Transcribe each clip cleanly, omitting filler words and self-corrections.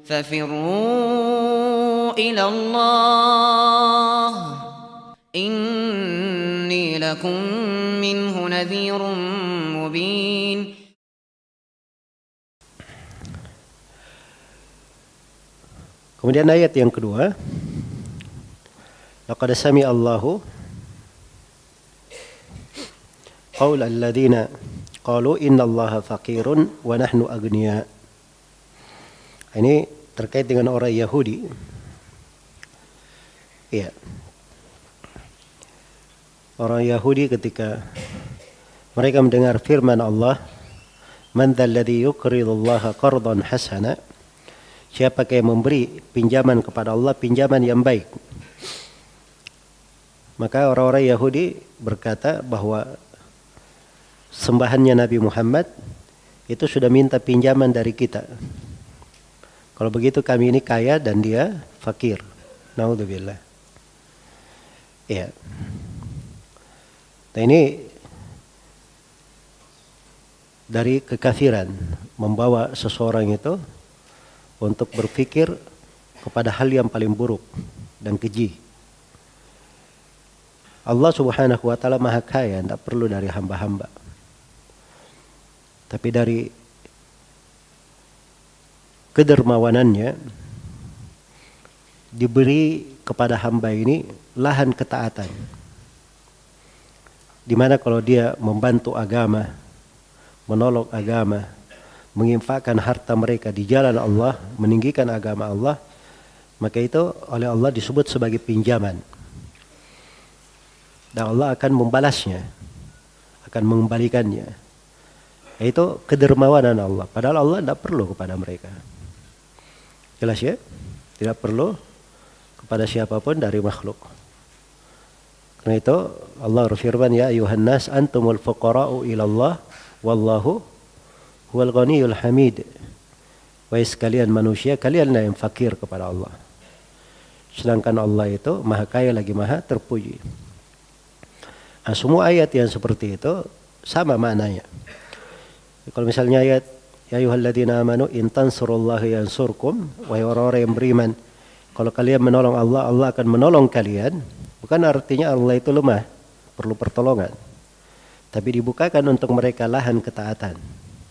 ففروا إلى الله إني لكم منه نذير مبين. Kemudian ayat yang kedua, laqad sami'a Allahu qaul alladziina qalu innallaha faqirun wa nahnu aghniya. Ini terkait dengan orang Yahudi. Iya. Orang Yahudi ketika mereka mendengar firman Allah, "Man dzalladzi yuqridullaha qardan hasana?" Siapa yang memberi pinjaman kepada Allah pinjaman yang baik? Maka orang-orang Yahudi berkata bahwa sembahannya Nabi Muhammad itu sudah minta pinjaman dari kita. Kalau begitu kami ini kaya dan dia fakir. Naudzubillah. Ya. Nah ini dari kekafiran membawa seseorang itu untuk berpikir kepada hal yang paling buruk dan keji. Allah Subhanahu wa taala Maha Kaya, tidak perlu dari hamba-hamba. Tapi dari kedermawanannya diberi kepada hamba ini lahan ketaatan. Di mana kalau dia membantu agama, menolong agama, menginfakkan harta mereka di jalan Allah, meninggikan agama Allah, maka itu oleh Allah disebut sebagai pinjaman. Dan Allah akan membalasnya, akan mengembalikannya. Itu kedermawanan Allah. Padahal Allah tidak perlu kepada mereka. Jelas ya? Tidak perlu kepada siapapun dari makhluk. Karena itu Allah berfirman, ya ayuhan nas antumul fuqara'u ilallah wallahu huwal ghaniyul hamid. Wahai sekalian manusia, kalianlah yang fakir kepada Allah. Sedangkan Allah itu Maha Kaya lagi Maha terpuji. Nah, semua ayat yang seperti itu sama maknanya. Kalau misalnya ayat ya ayyuhalladzina amanu in tansurullaha yansurkum, wahai orang-orang yang beriman, kalau kalian menolong Allah, Allah akan menolong kalian. Bukan artinya Allah itu lemah, perlu pertolongan. Tapi dibukakan untuk mereka lahan ketaatan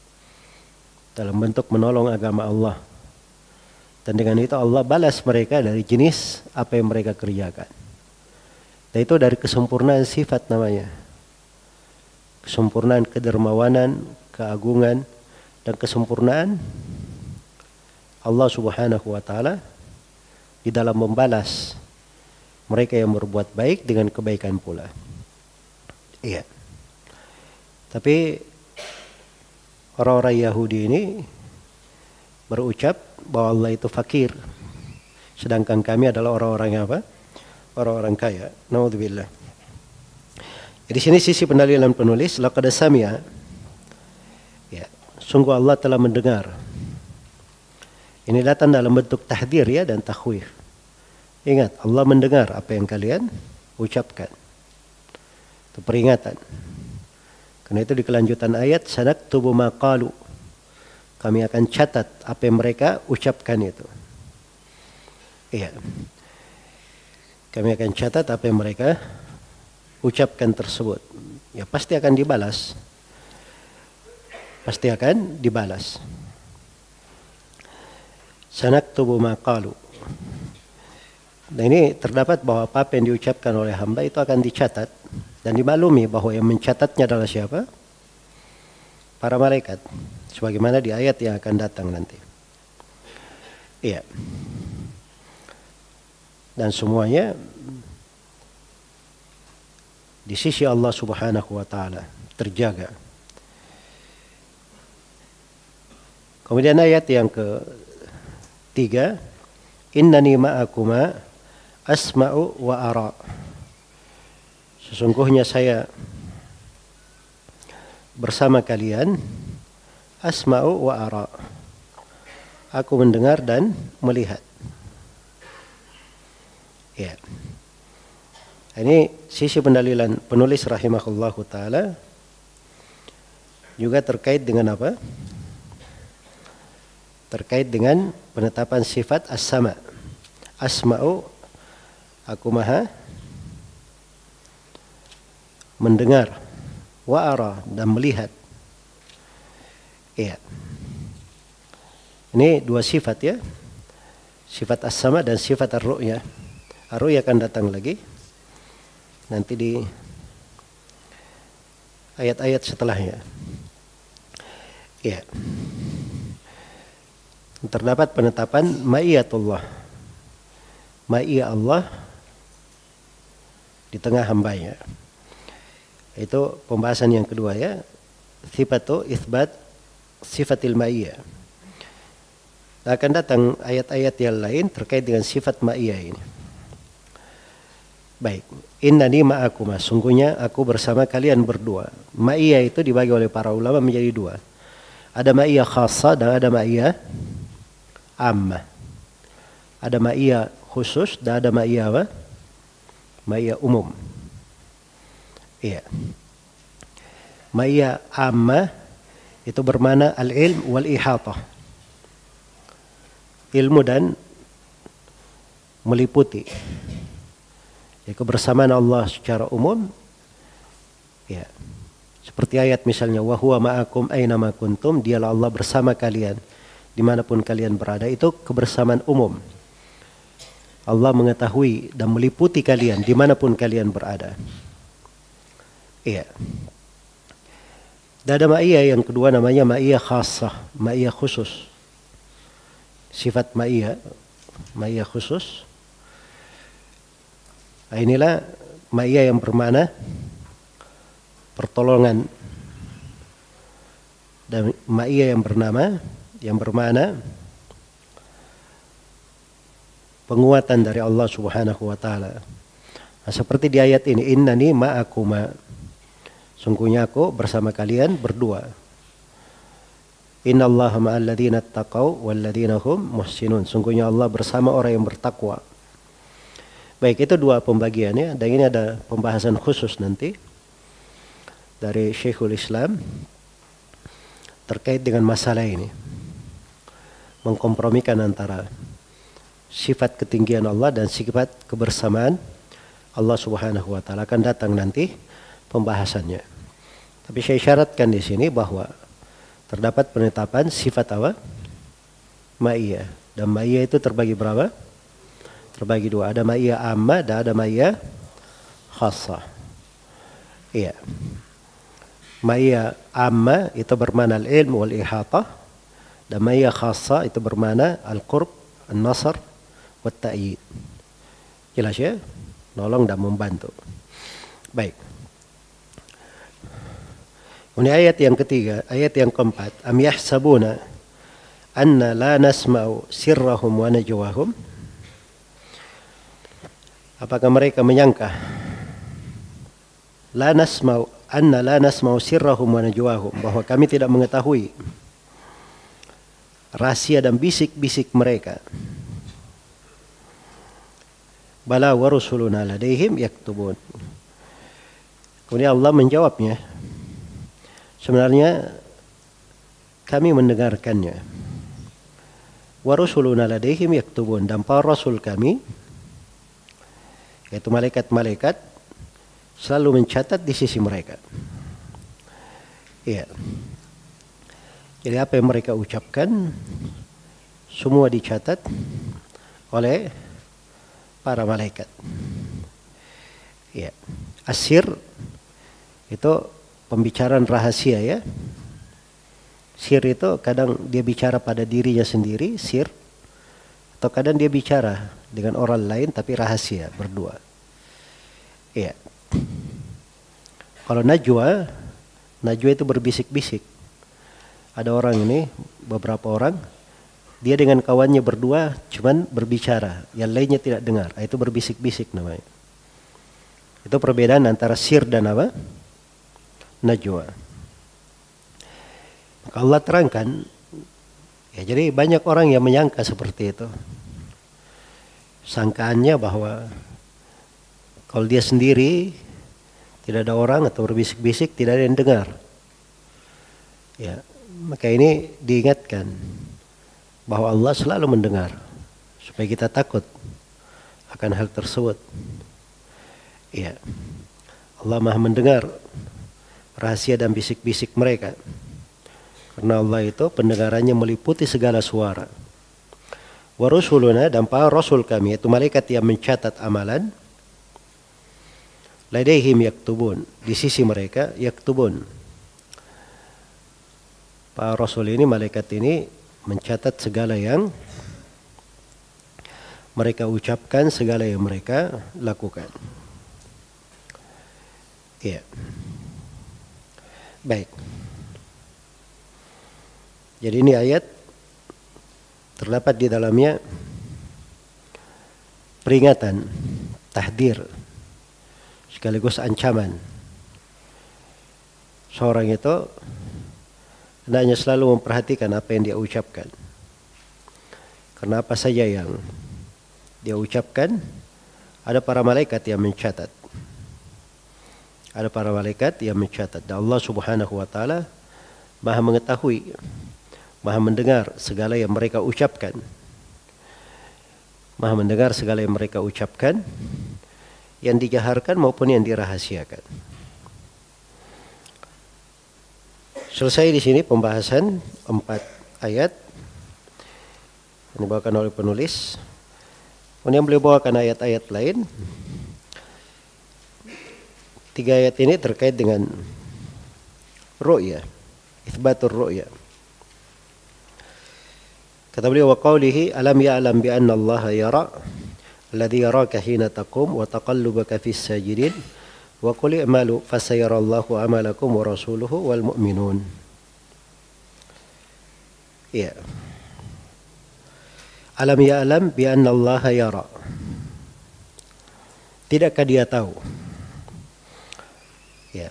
dalam bentuk menolong agama Allah. Dan dengan itu Allah balas mereka dari jenis apa yang mereka kerjakan. Dan itu dari kesempurnaan sifat namanya. Kesempurnaan kedermawanan, keagungan, dan kesempurnaan Allah Subhanahu wa taala di dalam membalas mereka yang berbuat baik dengan kebaikan pula. Iya. Tapi orang-orang Yahudi ini berucap bahwa Allah itu fakir, sedangkan kami adalah orang-orang yang apa? Orang-orang kaya. Naudzubillah. Di sini sisi pendalilan penulis, laqad sami'a. Ya, sungguh Allah telah mendengar. Ini datang dalam bentuk tahdir ya dan takhwif. Ingat, Allah mendengar apa yang kalian ucapkan. Itu peringatan. Karena itu di kelanjutan ayat sanaktubu ma qalu. Kami akan catat apa yang mereka ucapkan itu. Iya. Kami akan catat apa yang mereka ucapkan tersebut. Ya pasti akan dibalas. Pasti akan dibalas. Sanaktubu ma qalu. Nah ini terdapat bahwa apa yang diucapkan oleh hamba itu akan dicatat dan dimaklumi bahwa yang mencatatnya adalah siapa? Para malaikat. Sebagaimana di ayat yang akan datang nanti. Iya. Dan semuanya di sisi Allah Subhanahu wa taala terjaga. Kemudian ayat yang ketiga, innani ma'akuma asma'u wa ara. Sesungguhnya saya bersama kalian, asma'u wa ara. Aku mendengar dan melihat. Ya. Ini sisi pendalilan penulis rahimahullahu taala juga terkait dengan apa? terkait dengan penetapan sifat as-sama. Asma'u, aku maha mendengar, wa ara, dan melihat. Iya. Ini dua sifat ya. Sifat as-sama dan sifat ar-ru'ya. Ar-ru'ya akan datang lagi nanti di ayat-ayat setelahnya. Iya. Terdapat penetapan ma'iyatullah. Ma'iyah Allah di tengah hambanya. Itu pembahasan yang kedua ya. Sifatu itsbat sifatil ma'iyah. Akan datang ayat-ayat yang lain terkait dengan sifat ma'iyah ini. Baik, innani ma'akuma, sungguhnya aku bersama kalian berdua. Ma'iyah itu dibagi oleh para ulama menjadi dua. Ada ma'iyah khassa dan ada ma'iyah ammah. Ada ma'iyah khusus dan ada ma'iyah apa? Ma'iyah umum. Iya. Ma'iyah ammah itu bermakna al-ilm wal ihatah. Ilmu dan meliputi. Ya, kebersamaan Allah secara umum. Ya. Seperti ayat misalnya wa huwa ma'akum aina ma kuntum, dialah Allah bersama kalian dimanapun kalian berada. Itu kebersamaan umum. Allah mengetahui dan meliputi kalian dimanapun kalian berada. Iya. Dan ada ma'iyah yang kedua namanya ma'iyah khassah, ma'iyah khusus. Sifat ma'iyah khusus. Nah, inilah ma'iyah yang bermakna pertolongan, dan ma'iyah yang bermakna penguatan dari Allah Subhanahu wa taala. Nah, seperti di ayat ini, innani ma'akuma, sungguhnya aku bersama kalian berdua. Innallaha ma'al ladzina taqau wal ladzina hum muhsinun, sungguhnya Allah bersama orang yang bertakwa. Baik, itu dua pembagiannya, dan ini ada pembahasan khusus nanti dari Syekhul Islam terkait dengan masalah ini. Mengkompromikan antara sifat ketinggian Allah dan sifat kebersamaan Allah Subhanahu wa taala. Akan datang nanti pembahasannya. Tapi saya syaratkan di sini bahwa terdapat penetapan sifat apa? Ma'iyah. Dan ma'iyah itu terbagi berapa? Terbagi dua. Ada ma'iyah amma dan ada ma'iyah khassah. Iya. Ma'iyah amma itu bermakna al-ilm wal ihatah, dan ma'iyah khassah itu bermakna al-qurb, an-nasr, wa ta'yid. Jelas ya? Nolong dan membantu. Baik. Ini ayat yang ketiga, ayat yang keempat. Am yahsabuna anna la nasma'u sirrahum wa najwahum. Apakah mereka menyangka anna la nasma'u sirrahum wa najwahum, bahwa kami tidak mengetahui rahasia dan bisik-bisik mereka. Bala wa rusuluna ladaihim yaktubun. Kemudian Allah menjawabnya, sebenarnya kami mendengarkannya. Wa rusuluna ladaihim yaktubun, dan para rasul kami, yaitu malaikat-malaikat, selalu mencatat di sisi mereka. Iya. Jadi apa yang mereka ucapkan semua dicatat oleh para malaikat. Iya. Asir itu pembicaraan rahasia ya. Sir itu kadang dia bicara pada dirinya sendiri, sir, atau kadang dia bicara dengan orang lain tapi rahasia berdua. Iya. Kalau najwa itu berbisik-bisik. Ada orang ini, beberapa orang, dia dengan kawannya berdua cuman berbicara, yang lainnya tidak dengar. Itu berbisik-bisik namanya. Itu perbedaan antara sir dan apa? Najwa. Maka Allah terangkan, ya jadi banyak orang yang menyangka seperti itu. Sangkaannya bahwa kalau dia sendiri tidak ada orang atau berbisik-bisik, tidak ada yang dengar. Ya, maka ini diingatkan bahwa Allah selalu mendengar, supaya kita takut akan hal tersebut. Ya, Allah Maha mendengar rahasia dan bisik-bisik mereka, karena Allah itu pendengarannya meliputi segala suara. Wa rusuluna, dan para rasul kami, yaitu malaikat yang mencatat amalan, ladaihim yaktubun, di sisi mereka yaktubun. Para rasul ini, malaikat ini mencatat segala yang mereka ucapkan, segala yang mereka lakukan. Iya. Baik. Jadi ini ayat terdapat di dalamnya peringatan, tahdir, sekaligus ancaman. Seorang itu hendaknya selalu memperhatikan apa yang dia ucapkan. Karena apa saja yang dia ucapkan, ada para malaikat yang mencatat. Ada para malaikat yang mencatat. Dan Allah Subhanahu wa taala Maha mengetahui, Maha mendengar segala yang mereka ucapkan. Maha mendengar segala yang mereka ucapkan, yang dijaharkan maupun yang dirahasiakan. Selesai di sini pembahasan 4 ayat yang dibawakan oleh penulis. Kemudian beliau bawakan ayat-ayat lain. 3 ayat ini terkait dengan ru'ya, itsbatur ru'ya. Kata beliau, wa qawlihi alam ya'lam bi anna Allah yara alladhi yaraka hina taqum wa taqallubaka fis sajidin wa qul i'malu fasayarallahu amalakum wa rasuluhu wal mu'minun. Ya. Alam ya'lam bi anna Allah yara. Tidakkah dia tahu? Ya.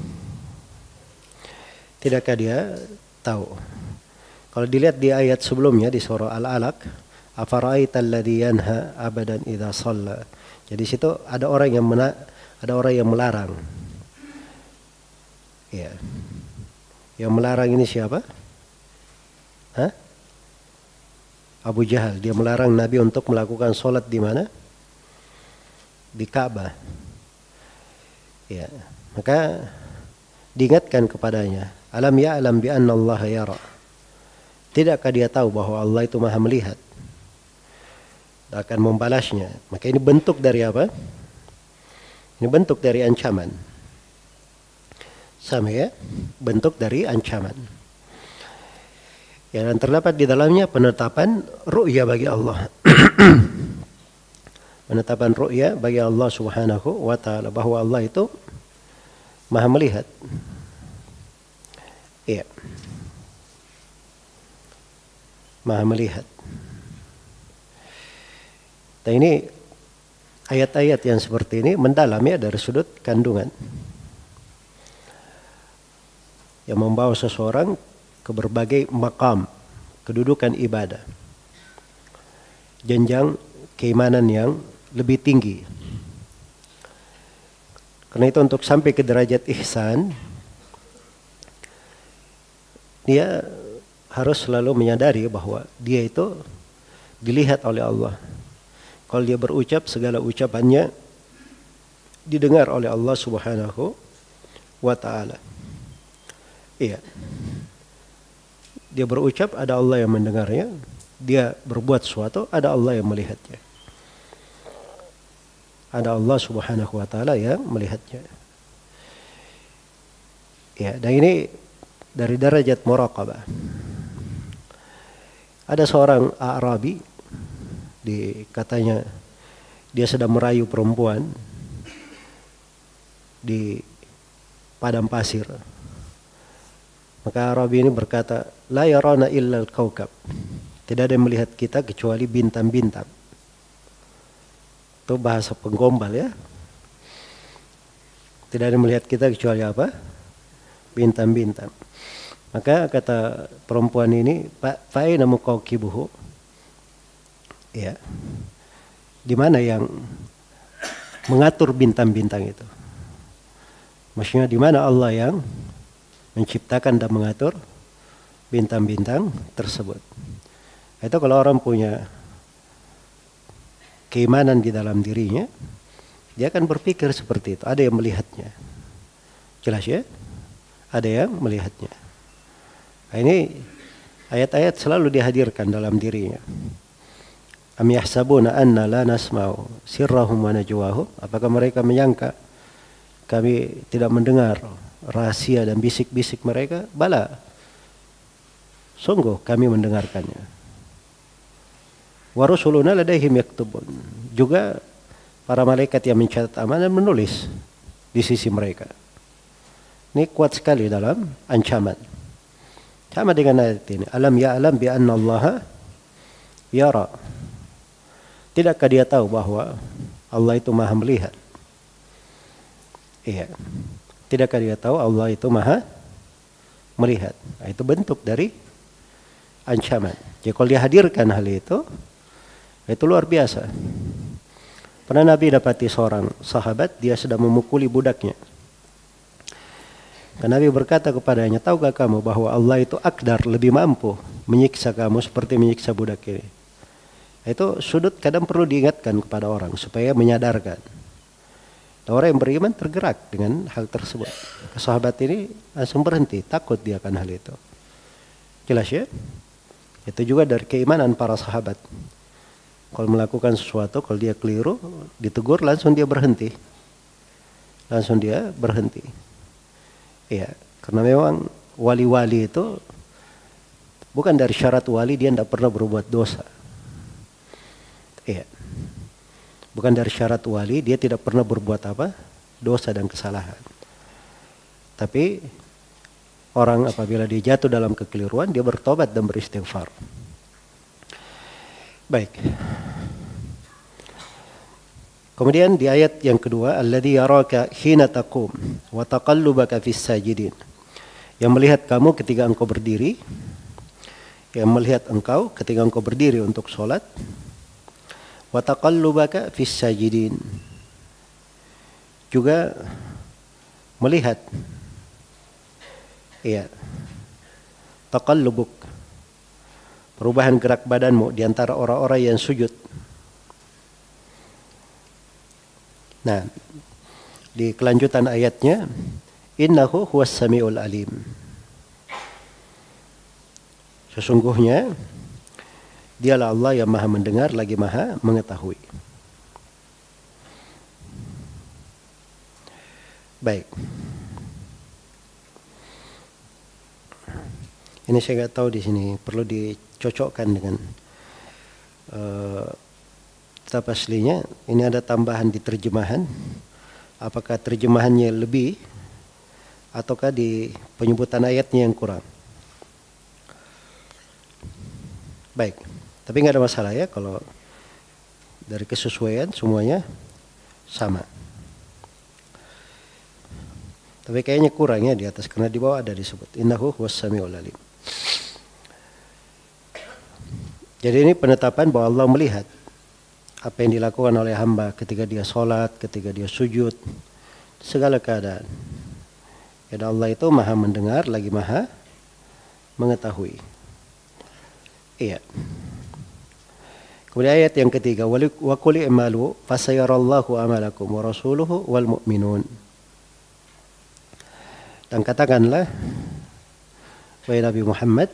Tidakkah dia tahu? Kalau dilihat di ayat sebelumnya di surah Al-Alaq, afara'aital ladzi yanha abadan idza shalla. Jadi situ ada orang yang melarang. Ya. Yang melarang ini siapa? Hah? Abu Jahal. Dia melarang Nabi untuk melakukan sholat di mana? Di Ka'bah. Ya. Maka diingatkan kepadanya, alam ya'lam bi anna Allah yara. Tidakkah dia tahu bahwa Allah itu Maha melihat dan akan membalasnya? Maka ini bentuk dari apa? Ini bentuk dari ancaman. Sama ya? Bentuk dari ancaman. Ya, dan terdapat di dalamnya penetapan ru'ya bagi Allah. Penetapan ru'ya bagi Allah Subhanahu wa taala, bahwa Allah itu Maha melihat. Iya. Maha melihat. Dan ini ayat-ayat yang seperti ini mendalam ya, dari sudut kandungan, yang membawa seseorang ke berbagai makam, kedudukan ibadah, jenjang keimanan yang lebih tinggi. Karena itu untuk sampai ke derajat ihsan, dia harus selalu menyadari bahwa dia itu dilihat oleh Allah. Kalau dia berucap, segala ucapannya didengar oleh Allah Subhanahu wa taala. Iya. Dia berucap, ada Allah yang mendengarnya. Dia berbuat sesuatu, ada Allah yang melihatnya. Ada Allah Subhanahu wa taala yang melihatnya. Ya, dan ini dari derajat muraqabah. Ada seorang Arabi, katanya dia sedang merayu perempuan di padang pasir. Maka Arabi ini berkata, la yarana illa al-kaukab. Tidak ada yang melihat kita kecuali bintang-bintang. Itu bahasa penggombal ya. Tidak ada yang melihat kita kecuali apa? Bintang-bintang. Maka kata perempuan ini, fa'aina muqawqibuhu? Ya. Di mana yang mengatur bintang-bintang itu? Maksudnya di mana Allah yang menciptakan dan mengatur bintang-bintang tersebut? Itu kalau orang punya keimanan di dalam dirinya, dia akan berpikir seperti itu. Ada yang melihatnya. Jelas ya? Ada yang melihatnya. Nah, ini ayat-ayat selalu dihadirkan dalam dirinya. Am yahsabuna anna la nasma'u sirrahum wa najwahum? Apakah mereka menyangka kami tidak mendengar rahasia dan bisik-bisik mereka? Bala. Sungguh kami mendengarkannya. Wa rusuluna ladaihim yaktubun. Juga para malaikat yang mencatat amanah menulis di sisi mereka. Ini kuat sekali dalam ancaman. Sama dengan ayat ini. Alam ya'lam bi anna Allah yara. Tidakkah dia tahu bahwa Allah itu maha melihat? Iya. Tidakkah dia tahu Allah itu maha melihat? Nah, itu bentuk dari ancaman. Jadi kalau dihadirkan hal itu luar biasa. Pernah Nabi dapati seorang sahabat, dia sedang memukuli budaknya. Dan Nabi berkata kepadanya, tahukah kamu bahwa Allah itu akdar, lebih mampu menyiksa kamu seperti menyiksa budak ini? Itu sudut kadang perlu diingatkan kepada orang supaya menyadarkan. Dan orang yang beriman tergerak dengan hal tersebut. Sahabat ini langsung berhenti, takut dia akan hal itu. Jelas ya? Itu juga dari keimanan para sahabat. Kalau melakukan sesuatu, kalau dia keliru, ditegur, langsung dia berhenti. Langsung dia berhenti. Iya, karena memang wali-wali itu bukan dari syarat wali dia tidak pernah berbuat dosa. Iya. Bukan dari syarat wali dia tidak pernah berbuat apa? Dosa dan kesalahan. Tapi orang apabila dia jatuh dalam kekeliruan, dia bertobat dan beristighfar. Baik. Kemudian di ayat yang kedua, alladzi yaraka hina taqum wa taqallubaka fis sajidin. Yang melihat kamu ketika engkau berdiri, yang melihat engkau ketika engkau berdiri untuk sholat, wa taqallubaka fis sajidin. Juga melihat taqallubuk, perubahan gerak badanmu di antara orang-orang yang sujud. Nah, di kelanjutan ayatnya, innahu huwas samiul alim. Sesungguhnya dialah Allah yang maha mendengar lagi maha mengetahui. Baik. Ini saya nggak tahu di sini perlu dicocokkan dengan kitab aslinya. Ini ada tambahan di terjemahan. Apakah terjemahannya lebih ataukah di penyebutan ayatnya yang kurang? Baik, tapi nggak ada masalah ya kalau dari kesesuaian semuanya sama. Tapi kayaknya kurang ya di atas karena di bawah ada disebut innahu huwas samiul alim. Jadi ini penetapan bahwa Allah melihat apa yang dilakukan oleh hamba ketika dia sholat, ketika dia sujud, segala keadaan. Dan Allah itu maha mendengar lagi maha mengetahui. Iya. Kemudian ayat yang ketiga, wa qul i'malu fasayarallahu amalakum wa rasuluhu wal mu'minun. Dan katakanlah wahai Nabi Muhammad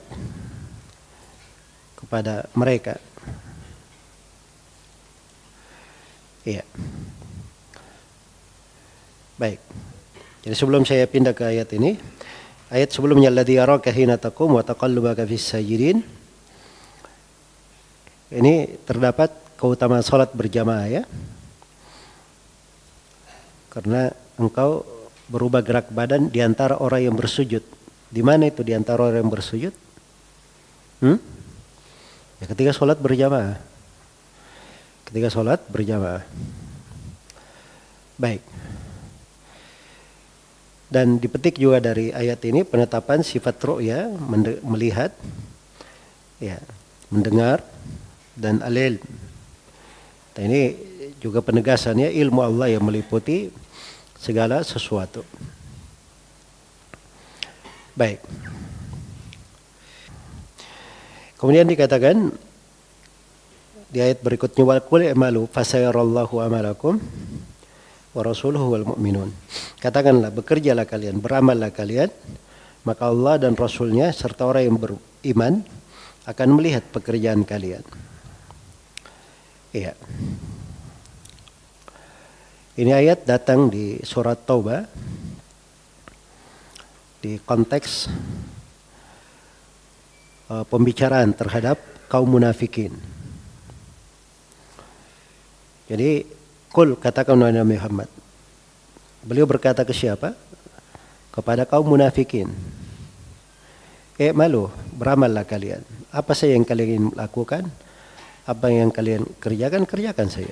kepada mereka. Iya. Baik. Jadi sebelum saya pindah ke ayat ini, ayat sebelumnya alladzi yaraka hina taqum wa taqallubaka fis sajidin. Ini terdapat keutamaan salat berjamaah ya. Karena engkau berubah gerak badan di antara orang yang bersujud. Di mana itu di antara orang yang bersujud? Ya ketika salat berjamaah. Ketika sholat berjamaah. Baik. Dan dipetik juga dari ayat ini penetapan sifat ru'ya, melihat, ya, mendengar, dan al-ilm. Dan ini juga penegasannya ilmu Allah yang meliputi segala sesuatu. Baik. Kemudian dikatakan di ayat berikutnya, wa qul i'malu fasayarallahu amalakum wa rasuluhu wal mu'minun. Katakanlah, bekerjalah kalian, beramallah kalian, maka Allah dan Rasulnya serta orang yang beriman akan melihat pekerjaan kalian. Iya. Ini ayat datang di surat Taubah di konteks pembicaraan terhadap kaum munafikin. Jadi, qul, katakan wahai Nabi Muhammad. Beliau berkata ke siapa? Kepada kaum munafikin. Malu, beramallah kalian. Apa saja yang kalian lakukan, apa yang kalian kerjakan, kerjakan saja.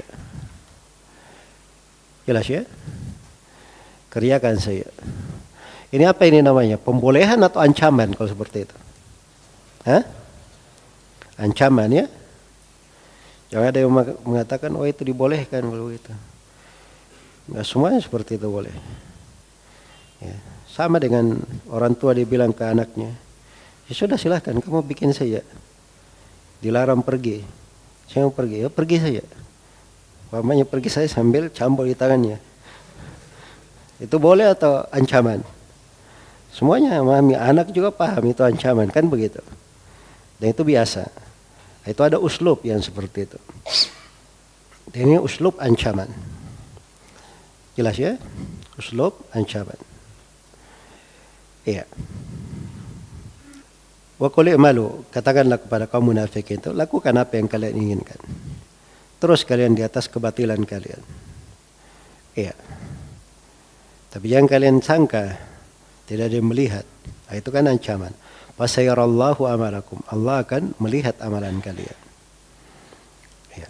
Jelas ya? Kerjakan saja. Ini apa ini namanya? Pembolehan atau ancaman kalau seperti itu? Hah? Ancaman ya? Jangan ada yang mengatakan, oh itu dibolehkan kalau itu. Nggak semuanya seperti itu boleh. Ya. Sama dengan orang tua dia bilang ke anaknya, ya sudah silahkan kamu bikin saja. Dilarang pergi. Saya mau pergi, ya pergi saja. Mamanya pergi saya sambil cambuk di tangannya. Itu boleh atau ancaman? Semuanya memahami, anak juga paham itu ancaman, kan begitu. Dan itu biasa. Itu ada uslub yang seperti itu. Dan ini uslub ancaman. Jelas ya? Uslub ancaman. Iya. Wa qul i'malu, katakanlah kepada kaum munafikin itu, lakukan apa yang kalian inginkan. Terus kalian di atas kebatilan kalian. Iya. Tapi jangan kalian sangka tidak ada yang melihat. Nah, itu kan ancaman. Fasayarallahu amalakum. Allah akan melihat amalan kalian. Ya.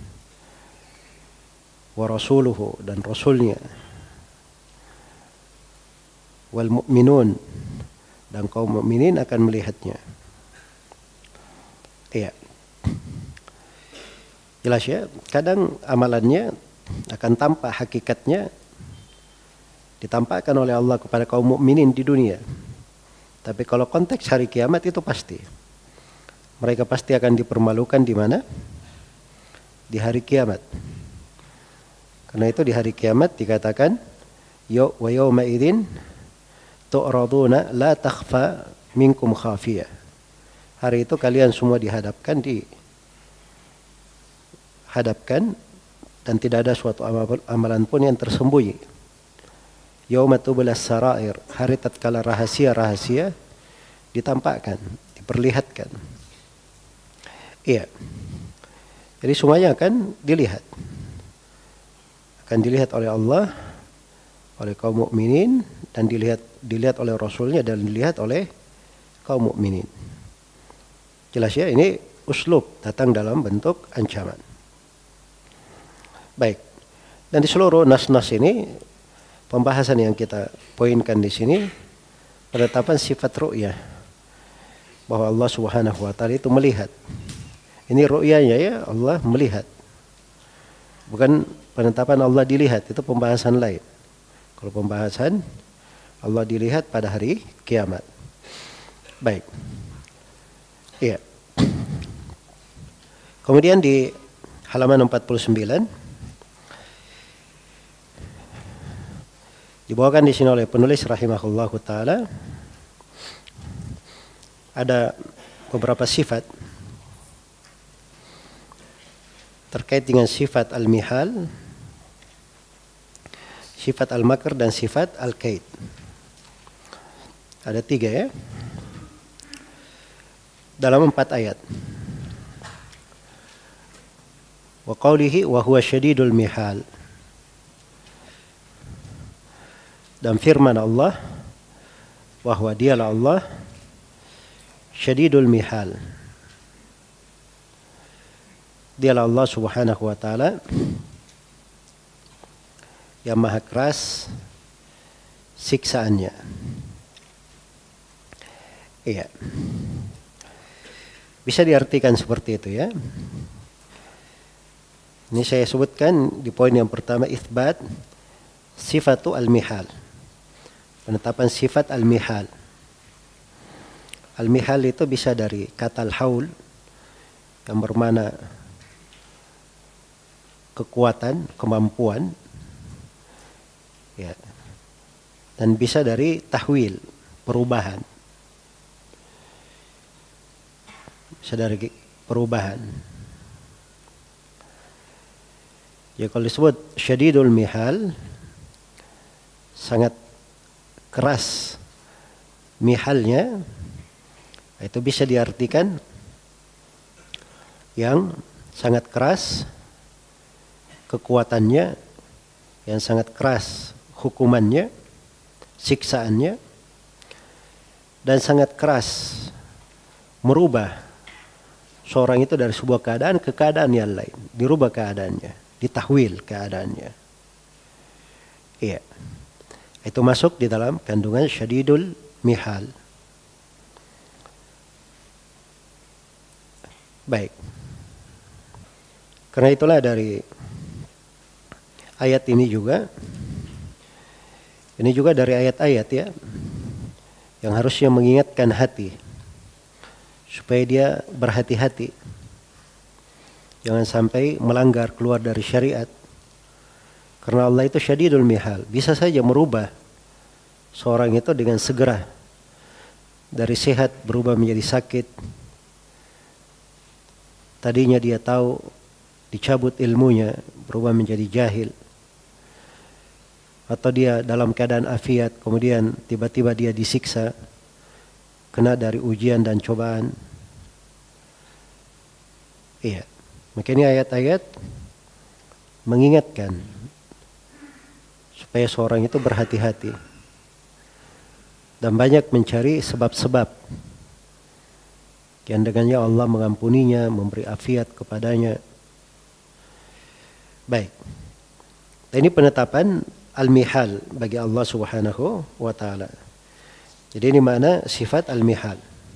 Wa rasuluhu, dan rasulnya. Wal mu'minun, dan kaum mukminin akan melihatnya. Iya. Jelas ya, kadang amalannya akan tampak hakikatnya ditampakkan oleh Allah kepada kaum mukminin di dunia. Tapi kalau konteks hari kiamat itu pasti. Mereka pasti akan dipermalukan di mana? Di hari kiamat. Karena itu di hari kiamat dikatakan, wa yawma idzin tu'raduna la takhfa minkum khafiyah. Hari itu kalian semua dihadapkan dan tidak ada suatu amalan pun yang tersembunyi. Yauma tublas sarair, hari tatkala rahasia-rahasia ditampakkan, diperlihatkan. Iya. Jadi semuanya akan dilihat. Akan dilihat oleh Allah, oleh kaum mukminin, dan dilihat oleh Rasulnya, dan dilihat oleh kaum mukminin. Jelas ya, ini uslub datang dalam bentuk ancaman. Baik. Dan di seluruh nas-nas ini, pembahasan yang kita poinkan di sini penetapan sifat ru'yah, bahwa Allah Subhanahu wa taala itu melihat. Ini ru'yahnya ya, Allah melihat. Bukan penetapan Allah dilihat, itu pembahasan lain. Kalau pembahasan Allah dilihat pada hari kiamat. Baik. Iya. Kemudian di halaman 49 dibawakan di sini oleh penulis rahimahullahu taala ada beberapa sifat terkait dengan sifat al-mihal, sifat al-makr, dan sifat al-kaid. Ada 3 ya, dalam 4 ayat. Wa qawlihi wa huwa syadidul mihal, dan firman Allah bahwa dialah Allah syadidul mihal, dialah Allah Subhanahu wa taala yang maha keras siksaannya. Iya. Bisa diartikan seperti itu ya. Ini saya sebutkan di poin yang pertama, itsbat sifatu al-mihal. Penetapan sifat al-mihal. Al-mihal itu bisa dari kata al-haul yang bermakna kekuatan, kemampuan, ya, dan bisa dari tahwil, perubahan, bisa dari perubahan. Ya, kalau disebut syadidul mihal, sangat keras mihalnya, itu bisa diartikan yang sangat keras kekuatannya, yang sangat keras hukumannya, siksaannya, dan sangat keras merubah seorang itu dari sebuah keadaan ke keadaan yang lain, dirubah keadaannya, ditahwil keadaannya. Iya, itu masuk di dalam kandungan syadidul mihal. Baik, karena itulah dari ayat ini juga dari ayat-ayat ya, yang harusnya mengingatkan hati supaya dia berhati-hati, jangan sampai melanggar, keluar dari syariat. Karena Allah itu syadidul mihal, bisa saja merubah seorang itu dengan segera, dari sehat berubah menjadi sakit. Tadinya dia tahu, dicabut ilmunya, berubah menjadi jahil. Atau dia dalam keadaan afiat, kemudian tiba-tiba dia disiksa, kena dari ujian dan cobaan. Iya, makanya ayat-ayat mengingatkan supaya seorang itu berhati-hati dan banyak mencari sebab-sebab yang dengannya Allah mengampuninya, memberi afiat kepadanya. Baik, ini penetapan al-mihal bagi Allah Subhanahu wa ta'ala. Jadi ini makna sifat al-mihal.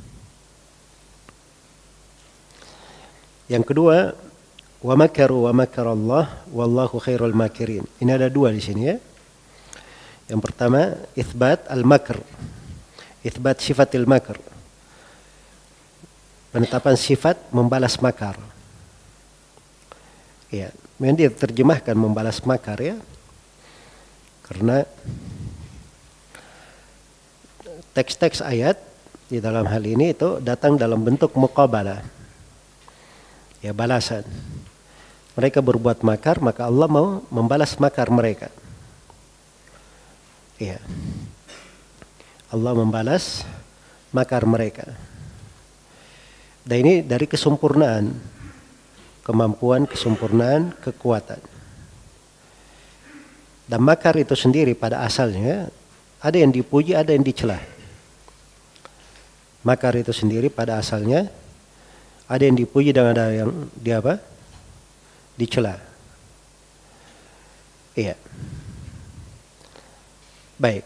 Yang kedua, wa makaru wa makarallah wallahu khairul makirin. Ini ada dua di sini ya. Yang pertama, itsbat al-makr. Itsbat sifatil makr. Penetapan sifat membalas makar. Ya, memang dia terjemahkan membalas makar ya. Karena teks-teks ayat di dalam hal ini itu datang dalam bentuk muqabalah. Ya, balasan. Mereka berbuat makar, maka Allah mau membalas makar mereka. Ya. Allah membalas makar mereka. Dan ini dari kesempurnaan, kemampuan, kesempurnaan, kekuatan. Dan makar itu sendiri pada asalnya ada yang dipuji, ada yang dicela. Makar itu sendiri pada asalnya ada yang dipuji dan ada yang dicela. Iya. Baik.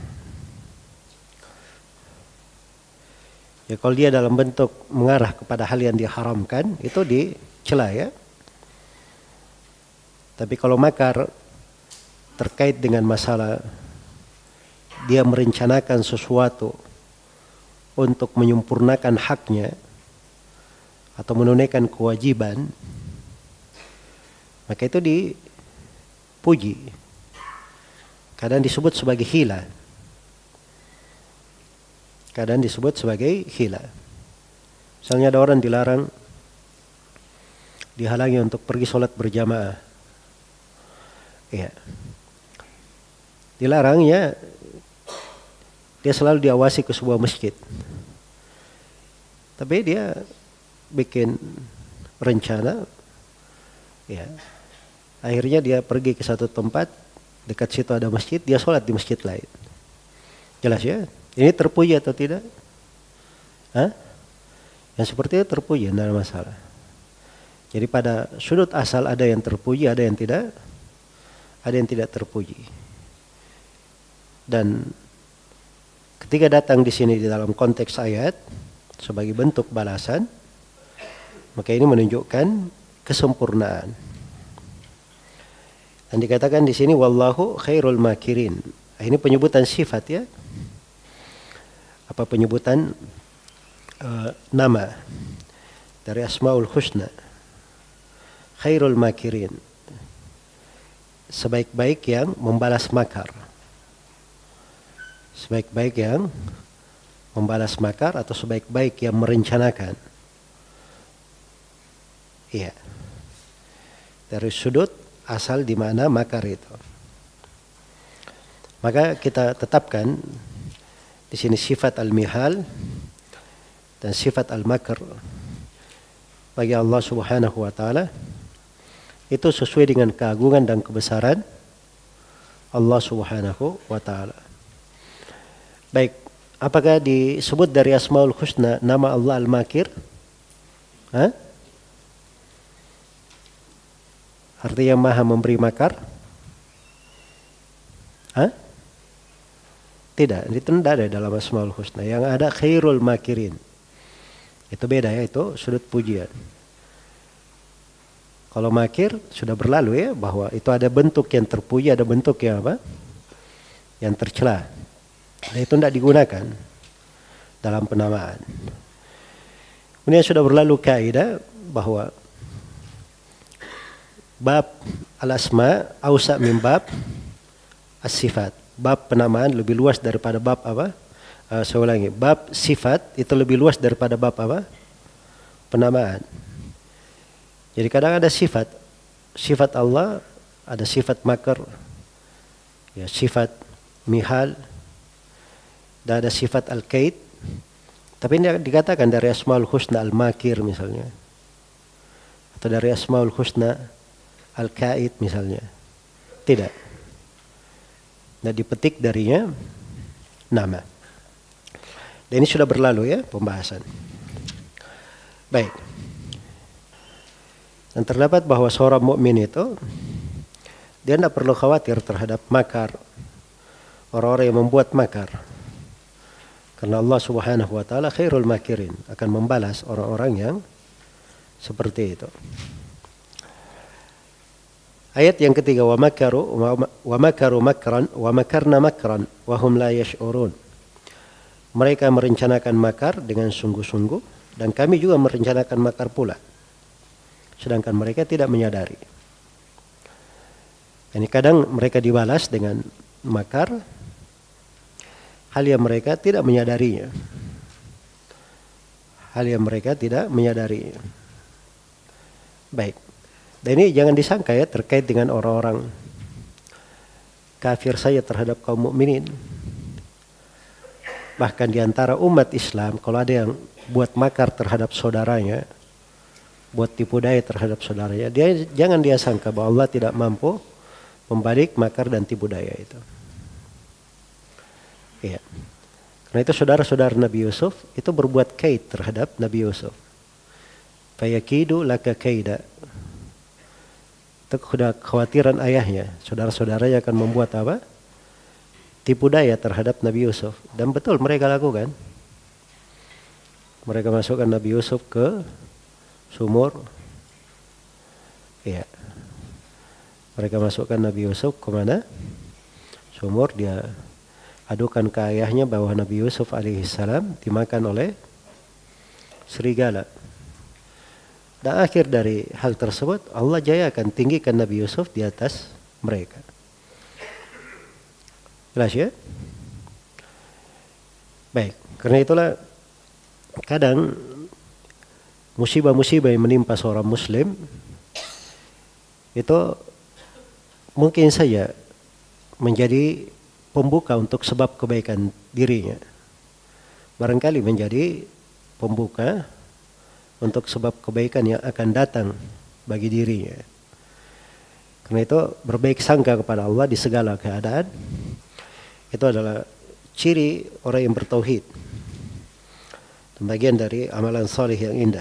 Ya, kalau dia dalam bentuk mengarah kepada hal yang diharamkan, itu dicela ya. Tapi kalau makar terkait dengan masalah dia merencanakan sesuatu untuk menyempurnakan haknya atau menunaikan kewajiban, maka itu dipuji. Kadang disebut sebagai hila. Kadang disebut sebagai hila. Misalnya ada orang dilarang, dihalangi untuk pergi sholat berjamaah. Iya. Dilarang ya, dia selalu diawasi ke sebuah masjid. Tapi dia bikin rencana, ya. Akhirnya dia pergi ke satu tempat, dekat situ ada masjid, dia sholat di masjid lain. Jelas ya? Ini terpuji atau tidak? Hah? Yang seperti itu terpuji, tidak ada masalah. Jadi pada sudut asal ada yang terpuji, ada yang tidak terpuji. Dan ketika datang di sini di dalam konteks ayat sebagai bentuk balasan, maka ini menunjukkan kesempurnaan. Dan dikatakan di sini wallahu khairul makirin. Ini penyebutan sifat ya. Apa penyebutan nama dari Asmaul Husna. Khairul makirin. sebaik-baik yang membalas makar. Sebaik-baik yang membalas makar atau sebaik-baik yang merencanakan. Iya. Dari sudut asal di mana makar itu. Maka kita tetapkan di sini sifat al-mihal dan sifat al-makr bagi Allah Subhanahu wa taala itu sesuai dengan keagungan dan kebesaran Allah Subhanahu wa taala. Baik, apakah disebut dari Asmaul Husna nama Allah Al-Makir? Hah? Artinya Maha memberi makar? Hah? Tidak, itu tidak ada dalam Asmaul Husna. Yang ada Khairul Makirin. Itu beda ya, itu sudut pujian. Kalau makir sudah berlalu ya, bahwa itu ada bentuk yang terpuji, ada bentuk yang apa? Yang tercela. Dan itu tidak digunakan dalam penamaan. Kemudian sudah berlalu kaidah bahwa bab al-asma awsa min bab as-sifat. Bab penamaan lebih luas daripada bab apa? Saya ulangi, bab sifat itu lebih luas daripada bab apa? Penamaan. Jadi kadang ada sifat Allah, ada sifat makar, ya sifat mihal, dan ada sifat al-kaid. Tapi ini dikatakan dari Asmaul Husna al-makir misalnya, atau dari Asmaul Husna al-kaid misalnya. Tidak. Nah, dipetik darinya nama. Dan ini sudah berlalu ya pembahasan. Baik. Dan terdapat bahwa seorang mukmin itu dia tidak perlu khawatir terhadap makar orang-orang yang membuat makar. Karena Allah Subhanahu wa taala khairul makirin, akan membalas orang-orang yang seperti itu. Ayat yang ketiga, wa makaru makran wa makarna makran wa hum la yash'urun. Mereka merencanakan makar dengan sungguh-sungguh dan kami juga merencanakan makar pula. Sedangkan mereka tidak menyadari. Ini kadang mereka dibalas dengan makar hal yang mereka tidak menyadarinya. Hal yang mereka tidak menyadarinya. Baik. Dan ini jangan disangka ya terkait dengan orang-orang kafir saja terhadap kaum mukminin. Bahkan di antara umat Islam kalau ada yang buat makar terhadap saudaranya, buat tipu daya terhadap saudaranya, jangan dia sangka bahwa Allah tidak mampu membalik makar dan tipu daya itu. Iya. Karena itu saudara-saudara Nabi Yusuf itu berbuat kaid terhadap Nabi Yusuf. Fayakidu laka kaida. Itu kekhawatiran ayahnya, saudara-saudaranya akan membuat apa? Tipu daya terhadap Nabi Yusuf. Dan betul mereka lakukan. Mereka masukkan Nabi Yusuf ke sumur. Iya. Mereka masukkan Nabi Yusuf ke mana? Sumur. Dia adukan ke ayahnya bahwa Nabi Yusuf alaihissalam dimakan oleh serigala. Dan akhir dari hal tersebut Allah jaya akan tinggikan Nabi Yusuf di atas mereka. Jelas ya? Baik, karena itulah kadang musibah-musibah yang menimpa seorang muslim itu mungkin saja menjadi pembuka untuk sebab kebaikan dirinya. Barangkali menjadi pembuka untuk sebab kebaikan yang akan datang bagi dirinya. Karena itu berbaik sangka kepada Allah di segala keadaan itu adalah ciri orang yang bertauhid. Dan bagian dari amalan salih yang indah.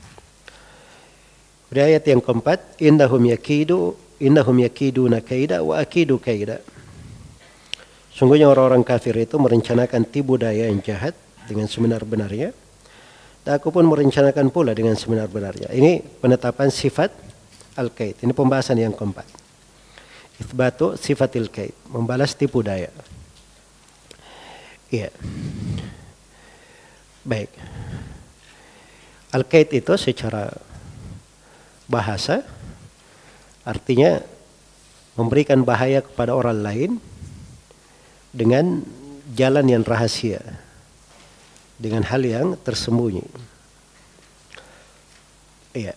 Di ayat yang keempat, innahum yakiduna kaida wa akidu kaida. Sungguhnya orang-orang kafir itu merencanakan tipu daya yang jahat dengan sebenar-benarnya. Dan aku pun merencanakan pula dengan sebenar-benarnya. Ini penetapan sifat al-kaid. Ini pembahasan yang keempat. Itsbatu sifatil kaid, membalas tipu daya. Iya. Baik. Al-kaid itu secara bahasa artinya memberikan bahaya kepada orang lain dengan jalan yang rahasia, dengan hal yang tersembunyi. Iya.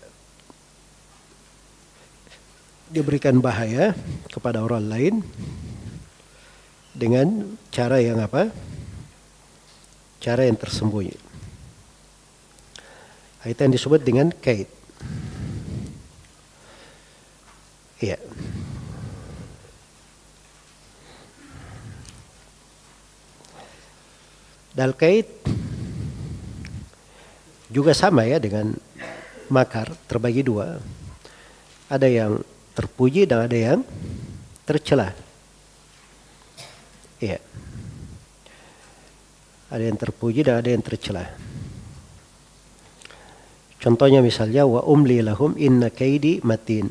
Dia berikan bahaya kepada orang lain dengan cara yang apa? Cara yang tersembunyi. Itu yang disebut dengan kaid. Iya. Dan kaid juga sama ya dengan makar, terbagi dua. Ada yang terpuji dan ada yang tercela. Iya. Ada yang terpuji dan ada yang tercela. Contohnya misalnya wa umli lahum inna kaidi matin.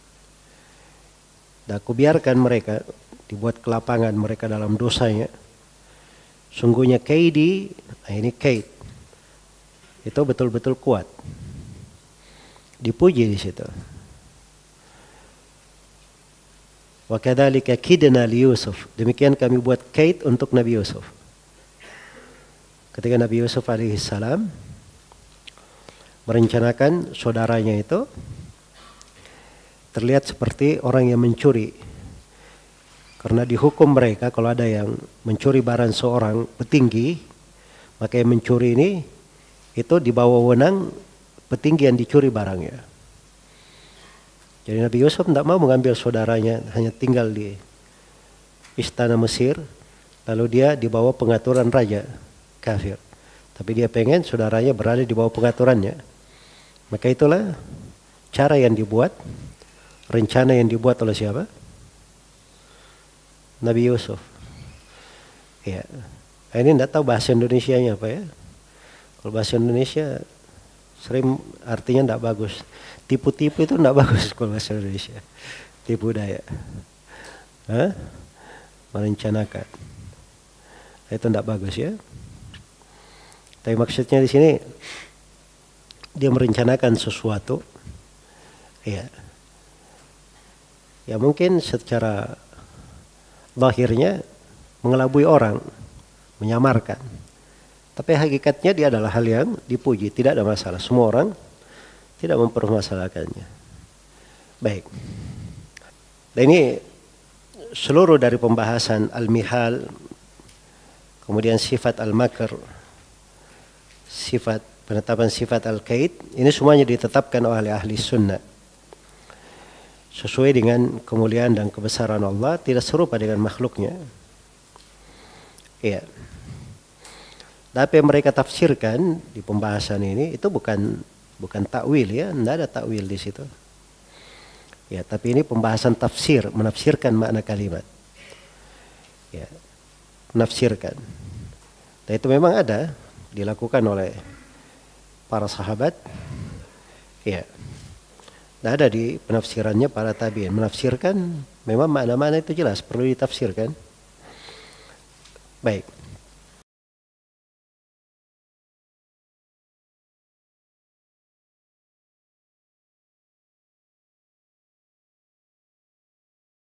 Dan aku biarkan mereka, dibuat kelapangan mereka dalam dosanya. Sungguhnya kaidi, ini kaid. Itu betul-betul kuat. Dipuji di situ. Wa kadzalika kidna li Yusuf. Demikian kami buat kaid untuk Nabi Yusuf. Ketika Nabi Yusuf alaihissalam merencanakan saudaranya itu terlihat seperti orang yang mencuri. Karena dihukum mereka kalau ada yang mencuri barang seorang petinggi, maka yang mencuri ini itu di bawah wewenang petinggi yang dicuri barangnya. Jadi Nabi Yusuf tidak mau mengambil saudaranya, hanya tinggal di istana Mesir, lalu dia di bawah pengaturan raja kafir. Tapi dia pengen saudaranya berada di bawah pengaturannya. Maka itulah cara yang dibuat, rencana yang dibuat oleh siapa? Nabi Yusuf. Ya. Ini tidak tahu bahasa Indonesianya apa ya. Kalau bahasa Indonesia sering artinya tidak bagus. Tipu-tipu itu tidak bagus kalau bahasa Indonesia. Tipu daya. Merencanakan. Itu tidak bagus ya. Tapi maksudnya di sini dia merencanakan sesuatu. Ya. Ya mungkin secara lahirnya mengelabui orang, menyamarkan. Tapi hakikatnya dia adalah hal yang dipuji, tidak ada masalah. Semua orang tidak mempermasalahkannya. Baik. Dan ini seluruh dari pembahasan al-mihal, kemudian sifat al-makr, sifat penetapan sifat al-kaid, ini semuanya ditetapkan oleh ahli sunnah. Sesuai dengan kemuliaan dan kebesaran Allah, tidak serupa dengan makhluknya. Iya. Tapi yang mereka tafsirkan di pembahasan ini itu bukan takwil ya, tidak ada takwil di situ. Ya, tapi ini pembahasan tafsir, menafsirkan makna kalimat. Ya, menafsirkan. Dan itu memang ada dilakukan oleh para sahabat. Ya. Dan ada di penafsirannya para tabi'in. Menafsirkan memang makna-makna itu jelas perlu ditafsirkan. Baik.